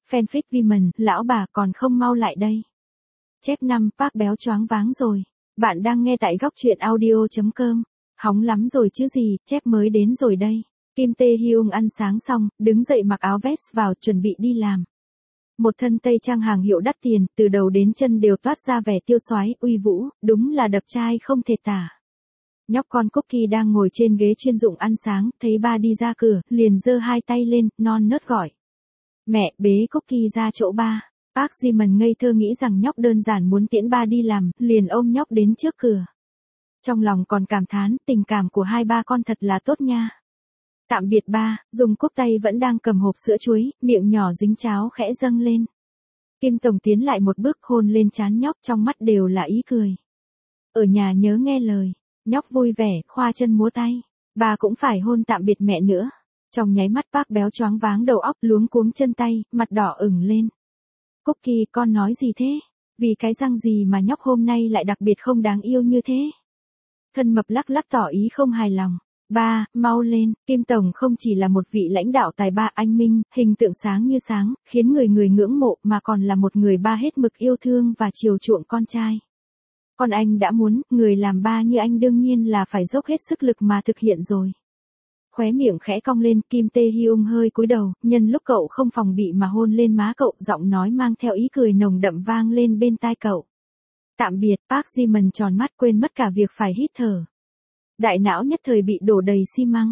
fanfic Viman, lão bà còn không mau lại đây. Chép 5, Park béo choáng váng rồi. Bạn đang nghe tại góc truyện audio.com. Hóng lắm rồi chứ gì, chép mới đến rồi đây. Kim Tae Hyung ăn sáng xong, đứng dậy mặc áo vest vào, chuẩn bị đi làm. Một thân tây trang hàng hiệu đắt tiền, từ đầu đến chân đều toát ra vẻ tiêu soái, uy vũ, đúng là đập trai không thể tả. Nhóc con Cookie đang ngồi trên ghế chuyên dụng ăn sáng, thấy ba đi ra cửa, liền giơ hai tay lên, non nớt gọi. Mẹ, bế Cookie ra chỗ ba. Park Ji-man ngây thơ nghĩ rằng nhóc đơn giản muốn tiễn ba đi làm, liền ôm nhóc đến trước cửa. Trong lòng còn cảm thán, tình cảm của hai ba con thật là tốt nha. Tạm biệt ba, Dung Cúc tay vẫn đang cầm hộp sữa chuối, miệng nhỏ dính cháo khẽ dâng lên. Kim Tổng tiến lại một bước hôn lên trán nhóc, trong mắt đều là ý cười. Ở nhà nhớ nghe lời, nhóc vui vẻ, khoa chân múa tay. Ba cũng phải hôn tạm biệt mẹ nữa. Trong nháy mắt Park béo choáng váng đầu óc, luống cuống chân tay, mặt đỏ ửng lên. Cookie, con nói gì thế? Vì cái răng gì mà nhóc hôm nay lại đặc biệt không đáng yêu như thế? Thân mập lắc lắc tỏ ý không hài lòng. Ba, mau lên, Kim Tổng không chỉ là một vị lãnh đạo tài ba anh minh, hình tượng sáng như sáng, khiến người người ngưỡng mộ mà còn là một người ba hết mực yêu thương và chiều chuộng con trai. Con anh đã muốn, người làm ba như anh đương nhiên là phải dốc hết sức lực mà thực hiện rồi. Khóe miệng khẽ cong lên, Kim Tae Hyung hơi cúi đầu, nhân lúc cậu không phòng bị mà hôn lên má cậu, giọng nói mang theo ý cười nồng đậm vang lên bên tai cậu. Tạm biệt, Park Ji-man tròn mắt quên mất cả việc phải hít thở. Đại não nhất thời bị đổ đầy xi măng,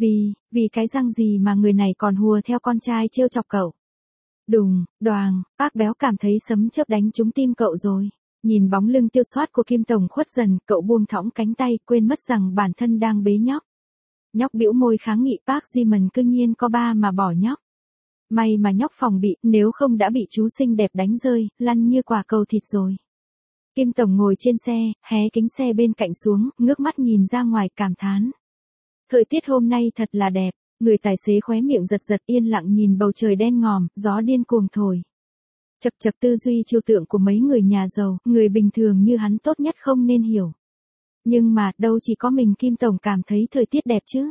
vì cái răng gì mà người này còn hùa theo con trai trêu chọc cậu. Đùng, đoàng, Park béo cảm thấy sấm chớp đánh trúng tim cậu rồi. Nhìn bóng lưng tiêu xoát của Kim Tổng khuất dần, cậu buông thõng cánh tay, quên mất rằng bản thân đang bế nhóc. Nhóc bĩu môi kháng nghị, Park Ji-man cương nhiên có ba mà bỏ nhóc. May mà nhóc phòng bị, nếu không đã bị chú xinh đẹp đánh rơi, lăn như quả cầu thịt rồi. Kim Tổng ngồi trên xe, hé kính xe bên cạnh xuống, ngước mắt nhìn ra ngoài cảm thán. Thời tiết hôm nay thật là đẹp, người tài xế khóe miệng giật giật yên lặng nhìn bầu trời đen ngòm, gió điên cuồng thổi. Chật chật tư duy trừu tượng của mấy người nhà giàu, người bình thường như hắn tốt nhất không nên hiểu. Nhưng mà, đâu chỉ có mình Kim Tổng cảm thấy thời tiết đẹp chứ.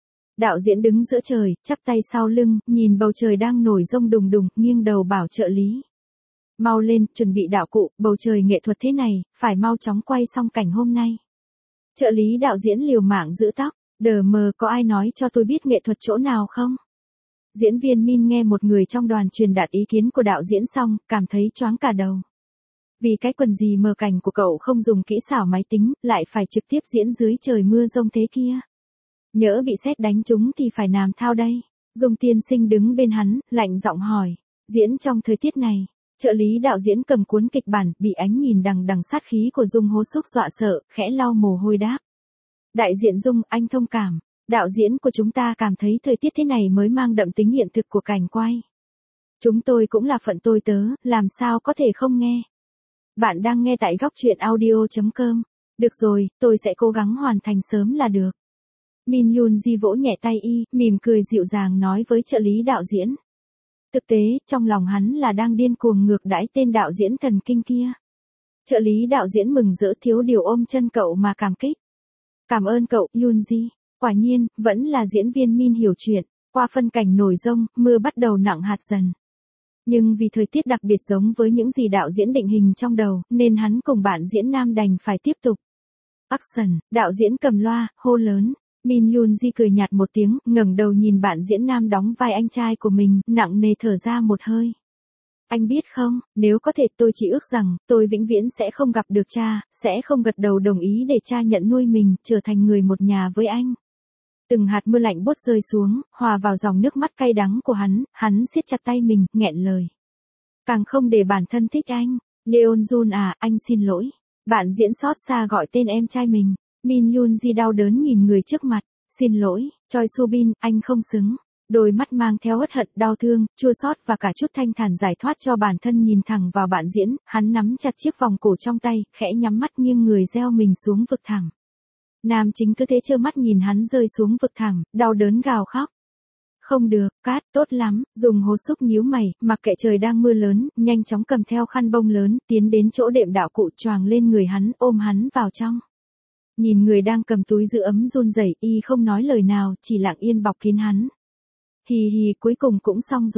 Đạo diễn đứng giữa trời, chắp tay sau lưng, nhìn bầu trời đang nổi rông đùng đùng, nghiêng đầu bảo trợ lý. Mau lên, chuẩn bị đạo cụ, bầu trời nghệ thuật thế này, phải mau chóng quay xong cảnh hôm nay. Trợ lý đạo diễn liều mạng giữ tóc, đờ mờ có ai nói cho tôi biết nghệ thuật chỗ nào không? Diễn viên Min nghe một người trong đoàn truyền đạt ý kiến của đạo diễn xong, cảm thấy choáng cả đầu. Vì cái quần gì mờ cảnh của cậu không dùng kỹ xảo máy tính, lại phải trực tiếp diễn dưới trời mưa rông thế kia. Nhỡ bị sét đánh trúng thì phải làm thao đây. Dung tiên sinh đứng bên hắn, lạnh giọng hỏi. Diễn trong thời tiết này. Trợ lý đạo diễn cầm cuốn kịch bản, bị ánh nhìn đằng đằng sát khí của Dung hố xúc dọa sợ, khẽ lau mồ hôi đáp. Đại diện Dung, anh thông cảm. Đạo diễn của chúng ta cảm thấy thời tiết thế này mới mang đậm tính hiện thực của cảnh quay. Chúng tôi cũng là phận tôi tớ, làm sao có thể không nghe. Bạn đang nghe tại góc truyện audio.com. Được rồi, tôi sẽ cố gắng hoàn thành sớm là được. Min Yoon Ji vỗ nhẹ tay y, mỉm cười dịu dàng nói với trợ lý đạo diễn. Thực tế, trong lòng hắn là đang điên cuồng ngược đãi tên đạo diễn thần kinh kia. Trợ lý đạo diễn mừng rỡ thiếu điều ôm chân cậu mà cảm kích. Cảm ơn cậu, Yoon Ji. Quả nhiên, vẫn là diễn viên Min hiểu chuyện. Qua phân cảnh nổi rông, mưa bắt đầu nặng hạt dần. Nhưng vì thời tiết đặc biệt giống với những gì đạo diễn định hình trong đầu, nên hắn cùng bạn diễn nam đành phải tiếp tục. Action, đạo diễn cầm loa, hô lớn. Min Yoon Ji cười nhạt một tiếng, ngẩng đầu nhìn bạn diễn nam đóng vai anh trai của mình, nặng nề thở ra một hơi. Anh biết không, nếu có thể tôi chỉ ước rằng, tôi vĩnh viễn sẽ không gặp được cha, sẽ không gật đầu đồng ý để cha nhận nuôi mình, trở thành người một nhà với anh. Từng hạt mưa lạnh buốt rơi xuống, hòa vào dòng nước mắt cay đắng của hắn siết chặt tay mình, nghẹn lời. Càng không để bản thân thích anh. Leon Jun à, anh xin lỗi. Bạn diễn xót xa gọi tên em trai mình. Min Yoon Ji đau đớn nhìn người trước mặt. Xin lỗi, Choi Soo Bin, anh không xứng. Đôi mắt mang theo uất hận, đau thương, chua xót và cả chút thanh thản giải thoát cho bản thân nhìn thẳng vào bạn diễn. Hắn nắm chặt chiếc vòng cổ trong tay, khẽ nhắm mắt nghiêng người gieo mình xuống vực thẳm. Nam chính cứ thế trơ mắt nhìn hắn rơi xuống vực thẳm, đau đớn gào khóc. Không được, Cát, tốt lắm, Dùng hố xúc nhíu mày, mặc kệ trời đang mưa lớn, nhanh chóng cầm theo khăn bông lớn, tiến đến chỗ đệm đạo cụ choàng lên người hắn, ôm hắn vào trong. Nhìn người đang cầm túi giữ ấm run rẩy, y không nói lời nào, chỉ lặng yên bọc kín hắn. Hì hì, cuối cùng cũng xong rồi.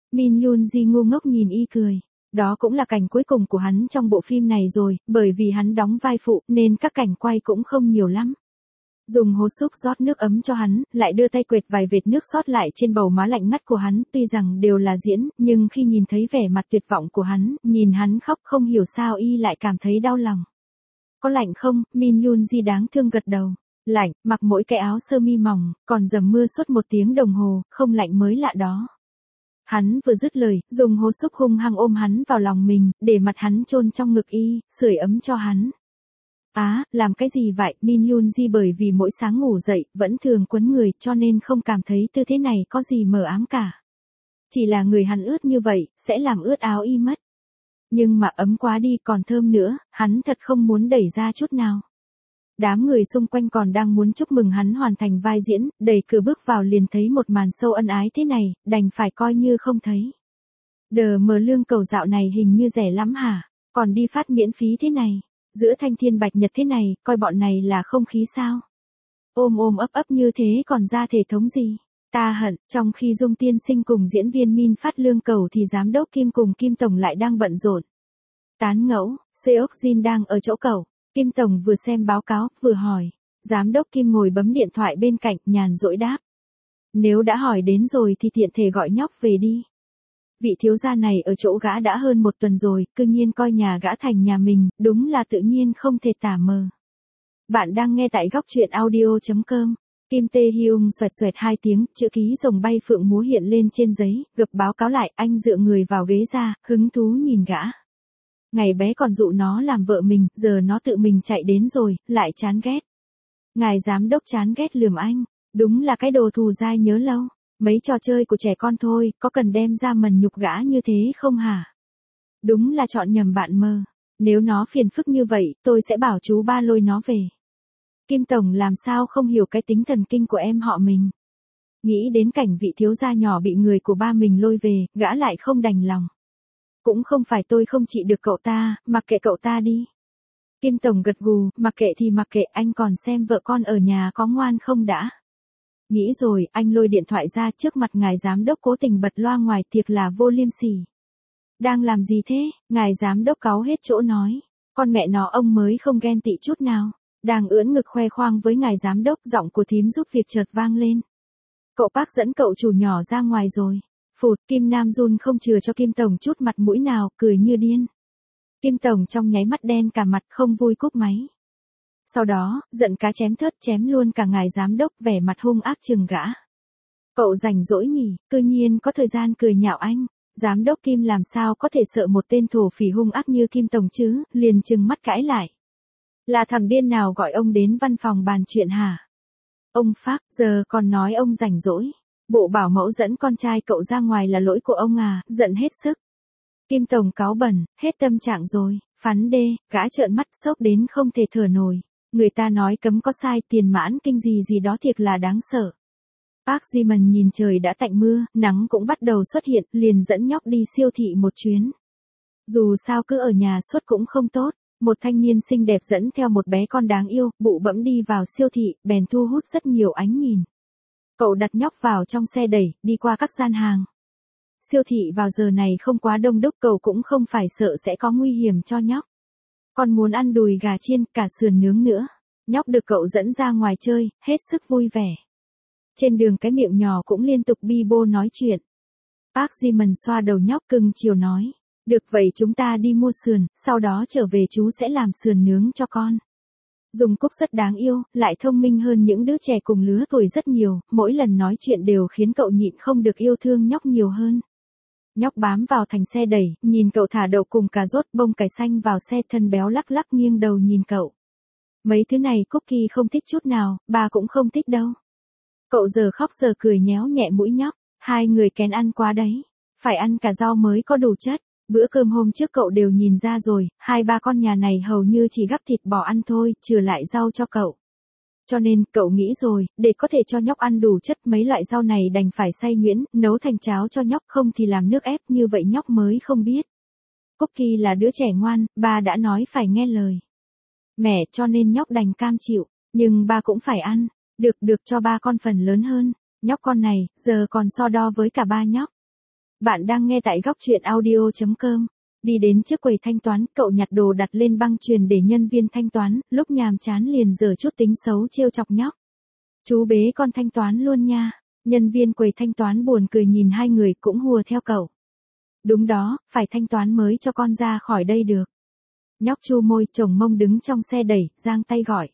Min Yoon Ji ngu ngốc nhìn y cười. Đó cũng là cảnh cuối cùng của hắn trong bộ phim này rồi, bởi vì hắn đóng vai phụ nên các cảnh quay cũng không nhiều lắm. Dùng hố xúc rót nước ấm cho hắn, lại đưa tay quệt vài vệt nước sót lại trên bầu má lạnh ngắt của hắn, tuy rằng đều là diễn, nhưng khi nhìn thấy vẻ mặt tuyệt vọng của hắn, nhìn hắn khóc không hiểu sao y lại cảm thấy đau lòng. Có lạnh không? Min Yoon Ji đáng thương gật đầu. Lạnh, mặc mỗi cái áo sơ mi mỏng, còn dầm mưa suốt 1 tiếng đồng hồ, không lạnh mới lạ đó. Hắn vừa dứt lời, dùng hố xúc hung hăng ôm hắn vào lòng mình, để mặt hắn chôn trong ngực y, sưởi ấm cho hắn. Làm cái gì vậy? Min Yoon Ji bởi vì mỗi sáng ngủ dậy, vẫn thường quấn người cho nên không cảm thấy tư thế này có gì mờ ám cả. Chỉ là người hắn ướt như vậy, sẽ làm ướt áo y mất. Nhưng mà ấm quá đi còn thơm nữa, hắn thật không muốn đẩy ra chút nào. Đám người xung quanh còn đang muốn chúc mừng hắn hoàn thành vai diễn, đẩy cửa bước vào liền thấy một màn sâu ân ái thế này, đành phải coi như không thấy. Đờ mờ lương cầu dạo này hình như rẻ lắm hả, còn đi phát miễn phí thế này, giữa thanh thiên bạch nhật thế này, coi bọn này là không khí sao. Ôm ôm ấp ấp như thế còn ra thể thống gì. Ta hận, trong khi Dung tiên sinh cùng diễn viên Min phát lương cầu thì giám đốc Kim cùng Kim Tổng lại đang bận rộn. Tán ngẫu, Seok Jin đang ở chỗ cậu. Kim Tổng vừa xem báo cáo, vừa hỏi. Giám đốc Kim ngồi bấm điện thoại bên cạnh, nhàn rỗi đáp. Nếu đã hỏi đến rồi thì tiện thể gọi nhóc về đi. Vị thiếu gia này ở chỗ gã đã hơn 1 tuần rồi, cư nhiên coi nhà gã thành nhà mình, đúng là tự nhiên không thể tả mờ. Bạn đang nghe tại góc truyện audio.com. Kim Tae Hyung xoẹt xoẹt 2 tiếng, chữ ký rồng bay phượng múa hiện lên trên giấy, gập báo cáo lại, anh dựa người vào ghế ra, hứng thú nhìn gã. Ngày bé còn dụ nó làm vợ mình, giờ nó tự mình chạy đến rồi, lại chán ghét. Ngài giám đốc chán ghét lườm anh, đúng là cái đồ thù dai nhớ lâu. Mấy trò chơi của trẻ con thôi, có cần đem ra mần nhục gã như thế không hả? Đúng là chọn nhầm bạn mơ. Nếu nó phiền phức như vậy, tôi sẽ bảo chú ba lôi nó về. Kim Tổng làm sao không hiểu cái tính thần kinh của em họ mình. Nghĩ đến cảnh vị thiếu gia nhỏ bị người của ba mình lôi về, gã lại không đành lòng. Cũng không phải tôi không trị được cậu ta, mặc kệ cậu ta đi. Kim Tổng gật gù, mặc kệ thì mặc kệ, anh còn xem vợ con ở nhà có ngoan không đã. Nghĩ rồi, anh lôi điện thoại ra trước mặt ngài giám đốc cố tình bật loa ngoài thiệt là vô liêm sỉ. Đang làm gì thế? Ngài giám đốc cáu hết chỗ nói. Con mẹ nó ông mới không ghen tị chút nào. Đang ưỡn ngực khoe khoang với ngài giám đốc, giọng của thím giúp việc chợt vang lên. Cậu Park dẫn cậu chủ nhỏ ra ngoài rồi. Phụt, Kim Nam Jun không chừa cho Kim Tổng chút mặt mũi nào, cười như điên. Kim Tổng trong nháy mắt đen cả mặt, không vui cúp máy. Sau đó, giận cá chém thớt chém luôn cả ngài giám đốc, vẻ mặt hung ác chừng gã. Cậu rảnh rỗi nhỉ, cư nhiên có thời gian cười nhạo anh. Giám đốc Kim làm sao có thể sợ một tên thổ phỉ hung ác như Kim Tổng chứ, liền trừng mắt cãi lại. Là thằng điên nào gọi ông đến văn phòng bàn chuyện hả? Ông Phác, giờ còn nói ông rảnh rỗi. Bộ bảo mẫu dẫn con trai cậu ra ngoài là lỗi của ông à, giận hết sức. Kim Tổng cáu bẩn, hết tâm trạng rồi, phán đê, gã trợn mắt sốc đến không thể thở nổi. Người ta nói cấm có sai, tiền mãn kinh gì gì đó thiệt là đáng sợ. Park Ji-man nhìn trời đã tạnh mưa, nắng cũng bắt đầu xuất hiện, liền dẫn nhóc đi siêu thị một chuyến. Dù sao cứ ở nhà suốt cũng không tốt, một thanh niên xinh đẹp dẫn theo một bé con đáng yêu, bụ bẫm đi vào siêu thị, bèn thu hút rất nhiều ánh nhìn. Cậu đặt nhóc vào trong xe đẩy, đi qua các gian hàng. Siêu thị vào giờ này không quá đông đúc, cậu cũng không phải sợ sẽ có nguy hiểm cho nhóc. Còn muốn ăn đùi gà chiên, cả sườn nướng nữa. Nhóc được cậu dẫn ra ngoài chơi, hết sức vui vẻ. Trên đường cái miệng nhỏ cũng liên tục bi bô nói chuyện. Park Ji-man xoa đầu nhóc cưng chiều nói. Được vậy chúng ta đi mua sườn, sau đó trở về chú sẽ làm sườn nướng cho con. Dung Cúc rất đáng yêu, lại thông minh hơn những đứa trẻ cùng lứa tuổi rất nhiều, mỗi lần nói chuyện đều khiến cậu nhịn không được yêu thương nhóc nhiều hơn. Nhóc bám vào thành xe đẩy, nhìn cậu thả đậu cùng cà rốt bông cải xanh vào xe, thân béo lắc lắc nghiêng đầu nhìn cậu. Mấy thứ này Cookie không thích chút nào, bà cũng không thích đâu. Cậu giờ khóc giờ cười nhéo nhẹ mũi nhóc, hai người kén ăn quá đấy, phải ăn cả rau mới có đủ chất. Bữa cơm hôm trước cậu đều nhìn ra rồi, 2-3 con nhà này hầu như chỉ gắp thịt bò ăn thôi, trừ lại rau cho cậu. Cho nên, cậu nghĩ rồi, để có thể cho nhóc ăn đủ chất mấy loại rau này đành phải xay nhuyễn, nấu thành cháo cho nhóc, không thì làm nước ép, như vậy nhóc mới không biết. Cookie là đứa trẻ ngoan, ba đã nói phải nghe lời mẹ, cho nên nhóc đành cam chịu, nhưng ba cũng phải ăn, được cho ba con phần lớn hơn, nhóc con này, giờ còn so đo với cả ba nhóc. Bạn đang nghe tại góc truyện audio.com. Đi đến trước quầy thanh toán, cậu nhặt đồ đặt lên băng chuyền để nhân viên thanh toán, lúc nhàm chán liền giở chút tính xấu trêu chọc nhóc. Chú bế con thanh toán luôn nha. Nhân viên quầy thanh toán buồn cười nhìn hai người cũng hùa theo cậu. Đúng đó, phải thanh toán mới cho con ra khỏi đây được. Nhóc chu môi, chồng mông đứng trong xe đẩy, giang tay gọi.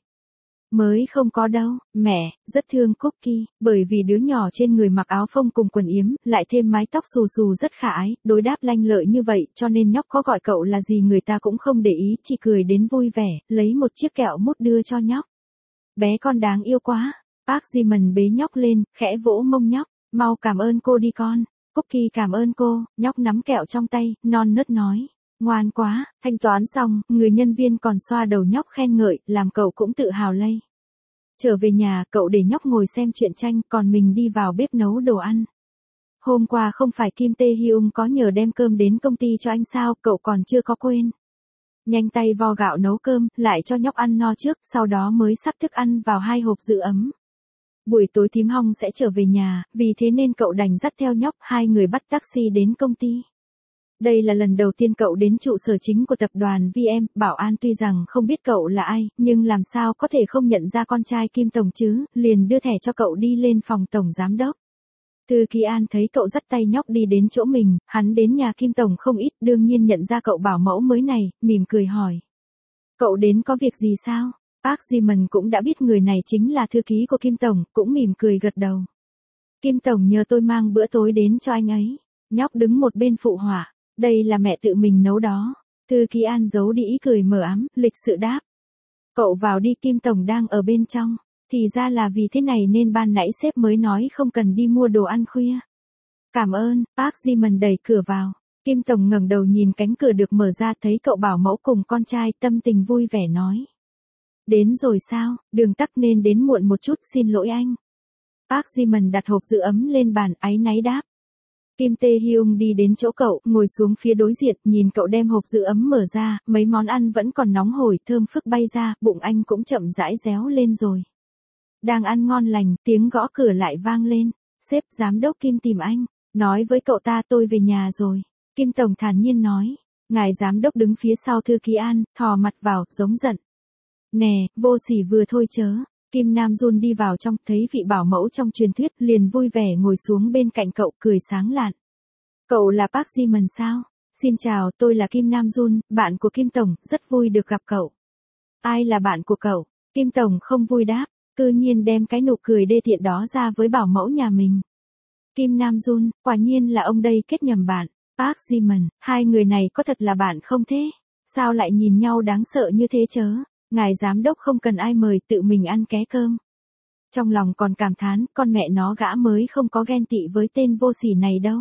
Mới không có đâu, mẹ, rất thương Cookie, bởi vì đứa nhỏ trên người mặc áo phông cùng quần yếm, lại thêm mái tóc xù xù rất khả ái, đối đáp lanh lợi như vậy, cho nên nhóc có gọi cậu là gì người ta cũng không để ý, chỉ cười đến vui vẻ, lấy một chiếc kẹo mút đưa cho nhóc. Bé con đáng yêu quá, bác Simon bế nhóc lên, khẽ vỗ mông nhóc, mau cảm ơn cô đi con. Cookie cảm ơn cô, nhóc nắm kẹo trong tay, non nớt nói. Ngoan quá, thanh toán xong, người nhân viên còn xoa đầu nhóc khen ngợi, làm cậu cũng tự hào lây. Trở về nhà, cậu để nhóc ngồi xem truyện tranh, còn mình đi vào bếp nấu đồ ăn. Hôm qua không phải Kim Tae Hyung có nhờ đem cơm đến công ty cho anh sao, cậu còn chưa có quên. Nhanh tay vo gạo nấu cơm, lại cho nhóc ăn no trước, sau đó mới sắp thức ăn vào 2 hộp giữ ấm. Buổi tối thím Hong sẽ trở về nhà, vì thế nên cậu đành dắt theo nhóc, hai người bắt taxi đến công ty. Đây là lần đầu tiên cậu đến trụ sở chính của tập đoàn VM, Bảo An tuy rằng không biết cậu là ai, nhưng làm sao có thể không nhận ra con trai Kim Tổng chứ, liền đưa thẻ cho cậu đi lên phòng tổng giám đốc. Thư ký An thấy cậu dắt tay nhóc đi đến chỗ mình, hắn đến nhà Kim Tổng không ít, đương nhiên nhận ra cậu bảo mẫu mới này, mỉm cười hỏi. Cậu đến có việc gì sao? Park Ji-man cũng đã biết người này chính là thư ký của Kim Tổng, cũng mỉm cười gật đầu. Kim Tổng nhờ tôi mang bữa tối đến cho anh ấy. Nhóc đứng một bên phụ họa. Đây là mẹ tự mình nấu đó. Thư ký An giấu đi ý cười mờ ám, lịch sự đáp. Cậu vào đi, Kim Tổng đang ở bên trong. Thì ra là vì thế này nên ban nãy sếp mới nói không cần đi mua đồ ăn khuya. Cảm ơn, Park Ji-man đẩy cửa vào. Kim Tổng ngẩng đầu nhìn cánh cửa được mở ra thấy cậu bảo mẫu cùng con trai, tâm tình vui vẻ nói. Đến rồi sao, đường tắc nên đến muộn một chút, xin lỗi anh. Park Ji-man đặt hộp giữ ấm lên bàn, áy náy đáp. Kim Tae Hyung đi đến chỗ cậu, ngồi xuống phía đối diện, nhìn cậu đem hộp giữ ấm mở ra, mấy món ăn vẫn còn nóng hổi, thơm phức bay ra, bụng anh cũng chậm rãi réo lên rồi. Đang ăn ngon lành, tiếng gõ cửa lại vang lên. Sếp giám đốc Kim tìm anh, nói với cậu ta tôi về nhà rồi. Kim Tổng thản nhiên nói. Ngài giám đốc đứng phía sau thư ký An, thò mặt vào, giống giận. Nè, vô sỉ vừa thôi chớ. Kim Nam Jun đi vào trong, thấy vị bảo mẫu trong truyền thuyết, liền vui vẻ ngồi xuống bên cạnh cậu, cười sáng lạn. Cậu là Park Ji-man sao? Xin chào, tôi là Kim Nam Jun, bạn của Kim Tổng, rất vui được gặp cậu. Ai là bạn của cậu? Kim Tổng không vui đáp, cư nhiên đem cái nụ cười đê tiện đó ra với bảo mẫu nhà mình. Kim Nam Jun, quả nhiên là ông đây kết nhầm bạn. Park Ji-man, hai người này có thật là bạn không thế? Sao lại nhìn nhau đáng sợ như thế chớ? Ngài giám đốc không cần ai mời, tự mình ăn ké cơm. Trong lòng còn cảm thán, con mẹ nó gã mới không có ghen tị với tên vô sỉ này đâu.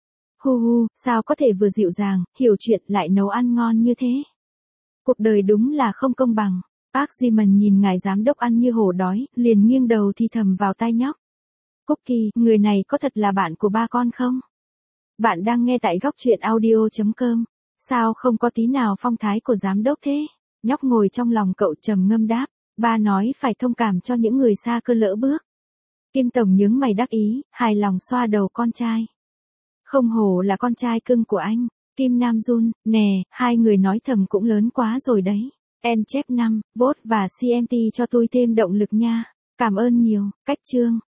Hu hu, sao có thể vừa dịu dàng, hiểu chuyện lại nấu ăn ngon như thế? Cuộc đời đúng là không công bằng. Park Ji-man nhìn ngài giám đốc ăn như hổ đói, liền nghiêng đầu thì thầm vào tai nhóc. Cookie, người này có thật là bạn của ba con không? Bạn đang nghe tại góc truyện audio.com. Sao không có tí nào phong thái của giám đốc thế? Nhóc ngồi trong lòng cậu trầm ngâm đáp, ba nói phải thông cảm cho những người xa cơ lỡ bước. Kim Tổng nhướng mày đắc ý, hài lòng xoa đầu con trai. Không hổ là con trai cưng của anh, Kim Nam Jun, nè, hai người nói thầm cũng lớn quá rồi đấy. En chép 5, vote và CMT cho tôi thêm động lực nha. Cảm ơn nhiều, cách chương.